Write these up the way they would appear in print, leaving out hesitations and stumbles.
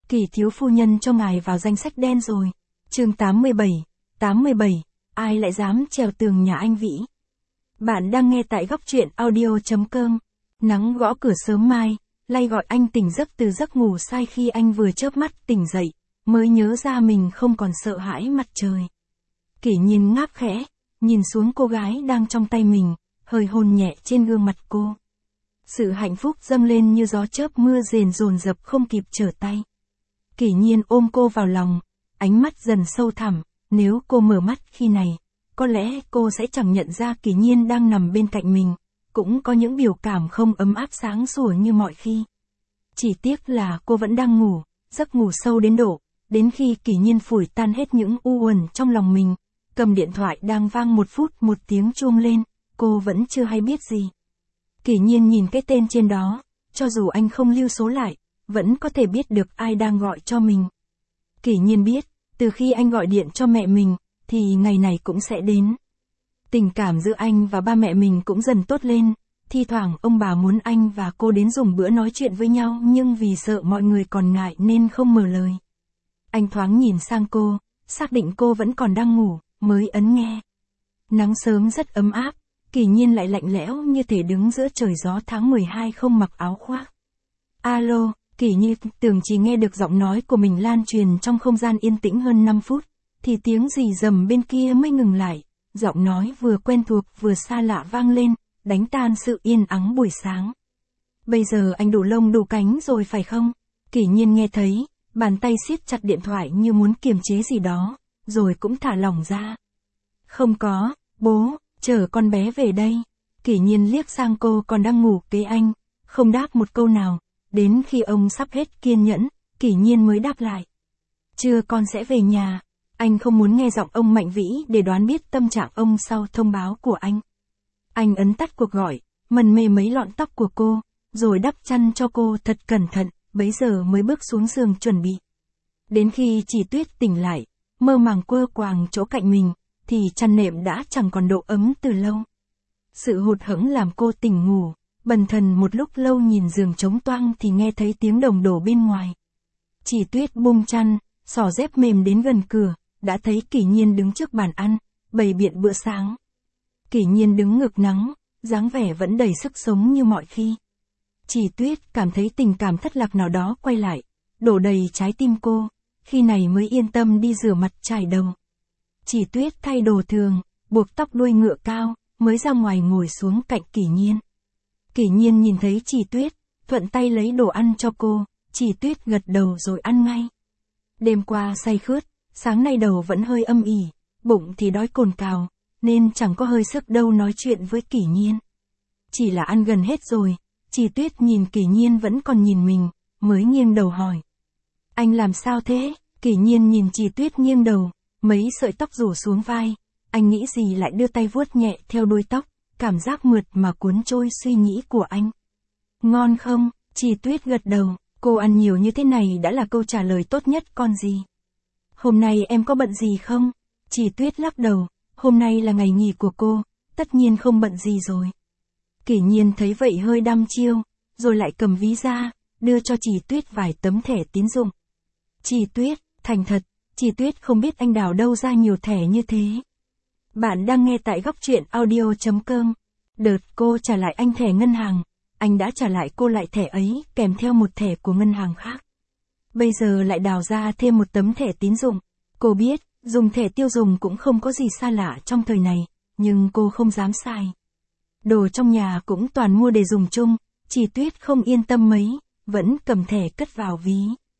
Kỳ thiếu phu nhân cho ngài vào danh sách đen rồi. Chương 87, ai lại dám trèo tường nhà anh Vĩ? Bạn đang nghe tại góc truyện audio.com. Nắng gõ cửa sớm mai, lay gọi anh tỉnh giấc từ giấc ngủ say khi anh vừa chớp mắt tỉnh dậy, mới nhớ ra mình không còn sợ hãi mặt trời. Kỷ Nhiên ngáp khẽ, nhìn xuống cô gái đang trong tay mình, hơi hôn nhẹ trên gương mặt cô. Sự hạnh phúc dâng lên như gió chớp mưa rền dồn dập không kịp trở tay. Kỷ Nhiên ôm cô vào lòng, ánh mắt dần sâu thẳm, nếu cô mở mắt khi này, có lẽ cô sẽ chẳng nhận ra Kỷ Nhiên đang nằm bên cạnh mình, cũng có những biểu cảm không ấm áp sáng sủa như mọi khi. Chỉ tiếc là cô vẫn đang ngủ, giấc ngủ sâu đến khi Kỷ Nhiên phủi tan hết những u uẩn trong lòng mình, cầm điện thoại đang vang một tiếng chuông lên, cô vẫn chưa hay biết gì. Kỷ Nhiên nhìn cái tên trên đó, cho dù anh không lưu số lại, vẫn có thể biết được ai đang gọi cho mình. Kỷ Nhiên biết, từ khi anh gọi điện cho mẹ mình, thì ngày này cũng sẽ đến. Tình cảm giữa anh và ba mẹ mình cũng dần tốt lên, thi thoảng ông bà muốn anh và cô đến dùng bữa nói chuyện với nhau nhưng vì sợ mọi người còn ngại nên không mở lời. Anh thoáng nhìn sang cô, xác định cô vẫn còn đang ngủ, mới ấn nghe. Nắng sớm rất ấm áp, Kỷ Nhiên lại lạnh lẽo như thể đứng giữa trời gió tháng 12 không mặc áo khoác. Alo, Kỷ Nhiên tưởng chỉ nghe được giọng nói của mình lan truyền trong không gian yên tĩnh hơn 5 phút, thì tiếng rì rầm bên kia mới ngừng lại, giọng nói vừa quen thuộc vừa xa lạ vang lên, đánh tan sự yên ắng buổi sáng. Bây giờ anh đủ lông đủ cánh rồi phải không? Kỷ Nhiên nghe thấy, bàn tay siết chặt điện thoại như muốn kiềm chế gì đó, rồi cũng thả lỏng ra. Không có, bố, chở con bé về đây. Kỷ Nhiên liếc sang cô còn đang ngủ kế anh, không đáp một câu nào, đến khi ông sắp hết kiên nhẫn, Kỷ Nhiên mới đáp lại. Chưa, con sẽ về nhà. Anh không muốn nghe giọng ông Mạnh Vĩ để đoán biết tâm trạng ông sau thông báo của anh. Anh ấn tắt cuộc gọi, mần mê mấy lọn tóc của cô, rồi đắp chăn cho cô thật cẩn thận, bấy giờ mới bước xuống giường chuẩn bị. Đến khi Chỉ Tuyết tỉnh lại, mơ màng quơ quàng chỗ cạnh mình, thì chăn nệm đã chẳng còn độ ấm từ lâu. Sự hụt hẫng làm cô tỉnh ngủ, bần thần một lúc lâu nhìn giường trống toang thì nghe thấy tiếng đồng đổ bên ngoài. Chỉ Tuyết bung chăn, xỏ dép mềm đến gần cửa, đã thấy Kỷ Nhiên đứng trước bàn ăn, bày biện bữa sáng. Kỷ Nhiên đứng ngược nắng, dáng vẻ vẫn đầy sức sống như mọi khi. Chỉ Tuyết cảm thấy tình cảm thất lạc nào đó quay lại, đổ đầy trái tim cô, khi này mới yên tâm đi rửa mặt chải đầu. Chỉ Tuyết thay đồ thường, buộc tóc đuôi ngựa cao, mới ra ngoài ngồi xuống cạnh Kỷ Nhiên. Kỷ Nhiên nhìn thấy Chỉ Tuyết, thuận tay lấy đồ ăn cho cô, Chỉ Tuyết gật đầu rồi ăn ngay. Đêm qua say khướt, sáng nay đầu vẫn hơi âm ỉ, bụng thì đói cồn cào, nên chẳng có hơi sức đâu nói chuyện với Kỷ Nhiên. Chỉ là ăn gần hết rồi, Chỉ Tuyết nhìn Kỷ Nhiên vẫn còn nhìn mình, mới nghiêng đầu hỏi. Anh làm sao thế? Kỷ Nhiên nhìn Chỉ Tuyết nghiêng đầu, mấy sợi tóc rủ xuống vai, anh nghĩ gì lại đưa tay vuốt nhẹ theo đuôi tóc, cảm giác mượt mà cuốn trôi suy nghĩ của anh. Ngon không? Chỉ Tuyết gật đầu, cô ăn nhiều như thế này đã là câu trả lời tốt nhất còn gì. Hôm nay em có bận gì không? Chỉ Tuyết lắc đầu, hôm nay là ngày nghỉ của cô, tất nhiên không bận gì rồi. Kỷ Nhiên thấy vậy hơi đăm chiêu, rồi lại cầm ví ra, đưa cho Chỉ Tuyết vài tấm thẻ tín dụng. Chỉ Tuyết, thành thật, Chỉ Tuyết không biết anh đào đâu ra nhiều thẻ như thế. Bạn đang nghe tại góc truyện audio.com. Đợt cô trả lại anh thẻ ngân hàng, anh đã trả lại cô lại thẻ ấy kèm theo một thẻ của ngân hàng khác. Bây giờ lại đào ra thêm một tấm thẻ tín dụng. Cô biết, dùng thẻ tiêu dùng cũng không có gì xa lạ trong thời này, nhưng cô không dám sai. Đồ trong nhà cũng toàn mua để dùng chung, Chỉ Tuyết không yên tâm mấy, vẫn cầm thẻ cất vào ví.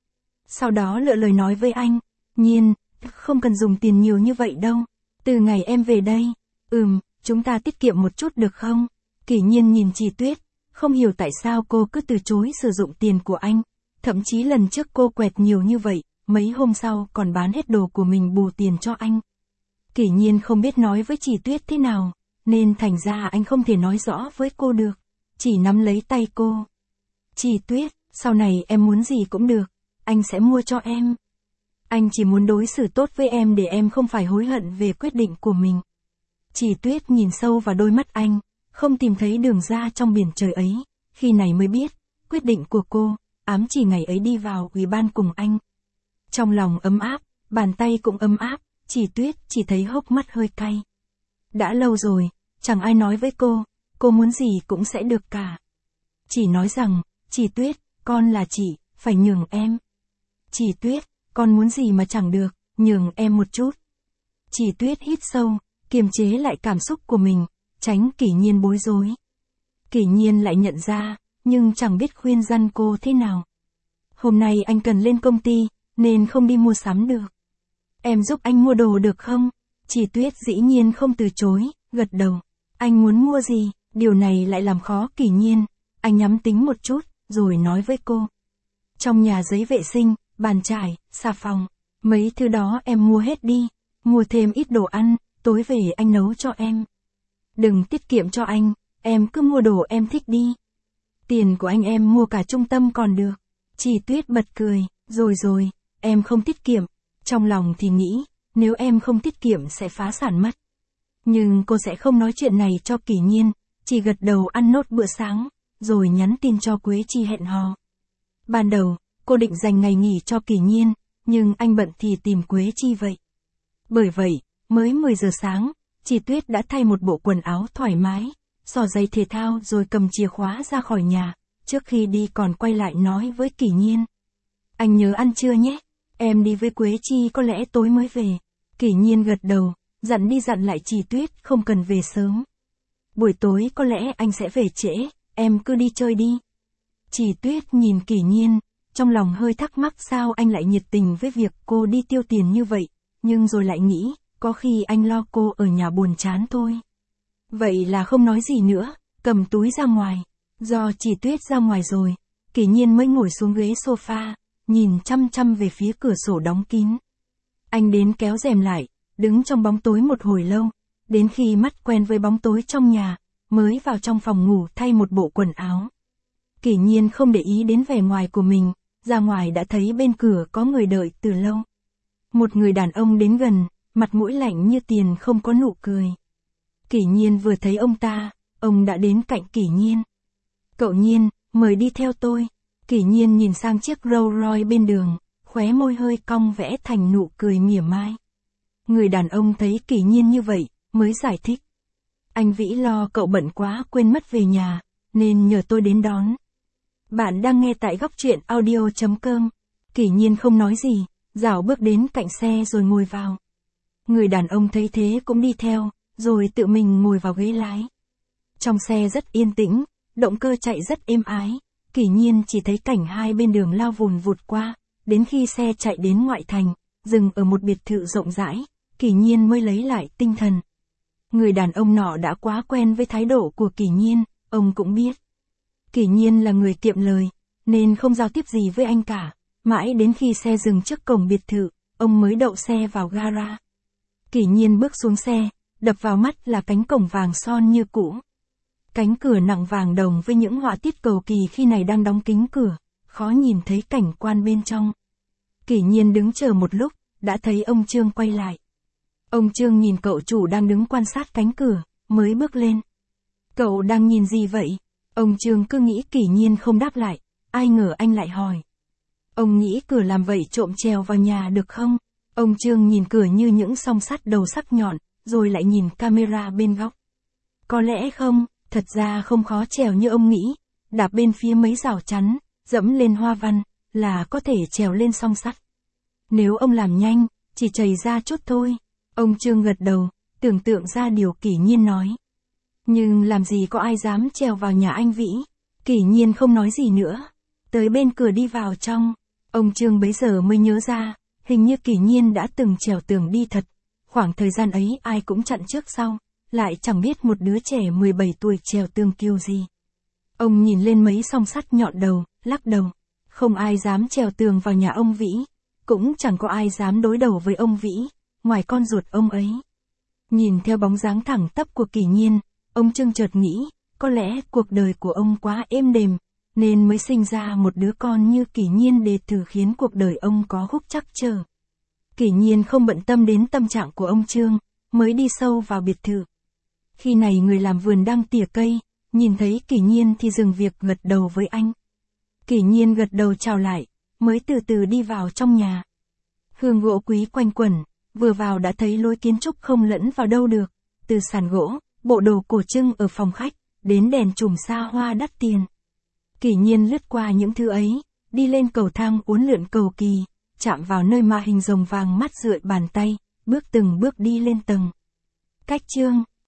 Sau đó lựa lời nói với anh, Nhiên, không cần dùng tiền nhiều như vậy đâu, từ ngày em về đây, chúng ta tiết kiệm một chút được không? Kỷ Nhiên nhìn Chỉ Tuyết, không hiểu tại sao cô cứ từ chối sử dụng tiền của anh, thậm chí lần trước cô quẹt nhiều như vậy, mấy hôm sau còn bán hết đồ của mình bù tiền cho anh. Kỷ Nhiên không biết nói với Chỉ Tuyết thế nào, nên thành ra anh không thể nói rõ với cô được, chỉ nắm lấy tay cô. Chỉ Tuyết, sau này em muốn gì cũng được, anh sẽ mua cho em. Anh chỉ muốn đối xử tốt với em để em không phải hối hận về quyết định của mình. Chỉ Tuyết nhìn sâu vào đôi mắt anh, không tìm thấy đường ra trong biển trời ấy, khi này mới biết, quyết định của cô, ám chỉ ngày ấy đi vào ủy ban cùng anh. Trong lòng ấm áp, bàn tay cũng ấm áp, chỉ Tuyết chỉ thấy hốc mắt hơi cay. Đã lâu rồi, chẳng ai nói với cô muốn gì cũng sẽ được cả. Chỉ nói rằng, chỉ Tuyết, con là chị, phải nhường em. Chỉ Tuyết, con muốn gì mà chẳng được, nhường em một chút. Chỉ Tuyết hít sâu, kiềm chế lại cảm xúc của mình, tránh Kỷ Nhiên bối rối. Kỷ Nhiên lại nhận ra, nhưng chẳng biết khuyên răn cô thế nào. Hôm nay anh cần lên công ty, nên không đi mua sắm được. Em giúp anh mua đồ được không? Chỉ Tuyết dĩ nhiên không từ chối, gật đầu. Anh muốn mua gì? Điều này lại làm khó Kỷ Nhiên. Anh nhắm tính một chút, rồi nói với cô. Trong nhà giấy vệ sinh, bàn chải, xà phòng, mấy thứ đó em mua hết đi. Mua thêm ít đồ ăn, tối về anh nấu cho em. Đừng tiết kiệm cho anh, em cứ mua đồ em thích đi. Tiền của anh em mua cả trung tâm còn được. Chỉ Tuyết bật cười, rồi, em không tiết kiệm. Trong lòng thì nghĩ, nếu em không tiết kiệm sẽ phá sản mất. Nhưng cô sẽ không nói chuyện này cho Kỷ Nhiên, chỉ gật đầu ăn nốt bữa sáng, rồi nhắn tin cho Quế Chi hẹn hò. Ban đầu, cô định dành ngày nghỉ cho Kỷ Nhiên, nhưng anh bận thì tìm Quế Chi vậy. Bởi vậy, mới 10 giờ sáng, Chỉ Tuyết đã thay một bộ quần áo thoải mái, xỏ giày thể thao rồi cầm chìa khóa ra khỏi nhà, trước khi đi còn quay lại nói với Kỷ Nhiên. Anh nhớ ăn trưa nhé, em đi với Quế Chi có lẽ tối mới về. Kỷ Nhiên gật đầu, dặn đi dặn lại Chỉ Tuyết không cần về sớm. Buổi tối có lẽ anh sẽ về trễ, em cứ đi chơi đi. Chỉ Tuyết nhìn Kỷ Nhiên, trong lòng hơi thắc mắc sao anh lại nhiệt tình với việc cô đi tiêu tiền như vậy, nhưng rồi lại nghĩ, có khi anh lo cô ở nhà buồn chán thôi. Vậy là không nói gì nữa, cầm túi ra ngoài. Do Chỉ Tuyết ra ngoài rồi, Kỷ Nhiên mới ngồi xuống ghế sofa, nhìn chăm chăm về phía cửa sổ đóng kín. Anh đến kéo rèm lại, đứng trong bóng tối một hồi lâu, đến khi mắt quen với bóng tối trong nhà, mới vào trong phòng ngủ thay một bộ quần áo. Kỷ Nhiên không để ý đến vẻ ngoài của mình, ra ngoài đã thấy bên cửa có người đợi từ lâu. Một người đàn ông đến gần, mặt mũi lạnh như tiền không có nụ cười. Kỷ Nhiên vừa thấy ông đã đến cạnh Kỷ Nhiên. Cậu Nhiên, mời đi theo tôi. Kỷ Nhiên nhìn sang chiếc Rolls Royce bên đường, khóe môi hơi cong vẽ thành nụ cười mỉa mai. Người đàn ông thấy Kỷ Nhiên như vậy, mới giải thích. Anh Vĩ lo cậu bận quá quên mất về nhà, nên nhờ tôi đến đón. Bạn đang nghe tại góc truyện audio.com. Kỷ Nhiên không nói gì, dạo bước đến cạnh xe rồi ngồi vào. Người đàn ông thấy thế cũng đi theo, rồi tự mình ngồi vào ghế lái. Trong xe rất yên tĩnh, động cơ chạy rất êm ái. Kỷ Nhiên chỉ thấy cảnh hai bên đường lao vùn vụt qua, đến khi xe chạy đến ngoại thành, dừng ở một biệt thự rộng rãi, Kỷ Nhiên mới lấy lại tinh thần. Người đàn ông nọ đã quá quen với thái độ của Kỷ Nhiên, ông cũng biết. Kỷ Nhiên là người kiệm lời, nên không giao tiếp gì với anh cả. Mãi đến khi xe dừng trước cổng biệt thự, ông mới đậu xe vào gara. Kỷ Nhiên bước xuống xe, đập vào mắt là cánh cổng vàng son như cũ. Cánh cửa nặng vàng đồng với những họa tiết cầu kỳ khi này đang đóng kín cửa, khó nhìn thấy cảnh quan bên trong. Kỷ Nhiên đứng chờ một lúc, đã thấy ông Trương quay lại. Ông Trương nhìn cậu chủ đang đứng quan sát cánh cửa, mới bước lên. Cậu đang nhìn gì vậy? Ông Trương cứ nghĩ Kỷ Nhiên không đáp lại, ai ngờ anh lại hỏi. Ông nghĩ cửa làm vậy trộm trèo vào nhà được không? Ông Trương nhìn cửa như những song sắt đầu sắc nhọn, rồi lại nhìn camera bên góc. Có lẽ không, thật ra không khó trèo như ông nghĩ, đạp bên phía mấy rào chắn, dẫm lên hoa văn, là có thể trèo lên song sắt. Nếu ông làm nhanh, chỉ chầy ra chút thôi. Ông Trương gật đầu, tưởng tượng ra điều Kỷ Nhiên nói. Nhưng làm gì có ai dám trèo vào nhà anh Vĩ? Kỷ Nhiên không nói gì nữa. Tới bên cửa đi vào trong. Ông Trương bấy giờ mới nhớ ra, hình như Kỷ Nhiên đã từng trèo tường đi thật. Khoảng thời gian ấy ai cũng chặn trước sau, lại chẳng biết một đứa trẻ 17 tuổi trèo tường kiểu gì. Ông nhìn lên mấy song sắt nhọn đầu, lắc đầu. Không ai dám trèo tường vào nhà ông Vĩ. Cũng chẳng có ai dám đối đầu với ông Vĩ, ngoài con ruột ông ấy. Nhìn theo bóng dáng thẳng tắp của Kỷ Nhiên, ông Trương chợt nghĩ, có lẽ cuộc đời của ông quá êm đềm, nên mới sinh ra một đứa con như Kỷ Nhiên để thử khiến cuộc đời ông có khúc trắc trở. Kỷ Nhiên không bận tâm đến tâm trạng của ông Trương, mới đi sâu vào biệt thự. Khi này người làm vườn đang tỉa cây, nhìn thấy Kỷ Nhiên thì dừng việc gật đầu với anh. Kỷ Nhiên gật đầu chào lại, mới từ từ đi vào trong nhà. Hương gỗ quý quanh quẩn, vừa vào đã thấy lối kiến trúc không lẫn vào đâu được, từ sàn gỗ, bộ đồ cổ trưng ở phòng khách, đến đèn chùm xa hoa đắt tiền. Kỷ Nhiên lướt qua những thứ ấy, đi lên cầu thang uốn lượn cầu kỳ, chạm vào nơi mà hình rồng vàng mắt rượi bàn tay, bước từng bước đi lên tầng. Cách chương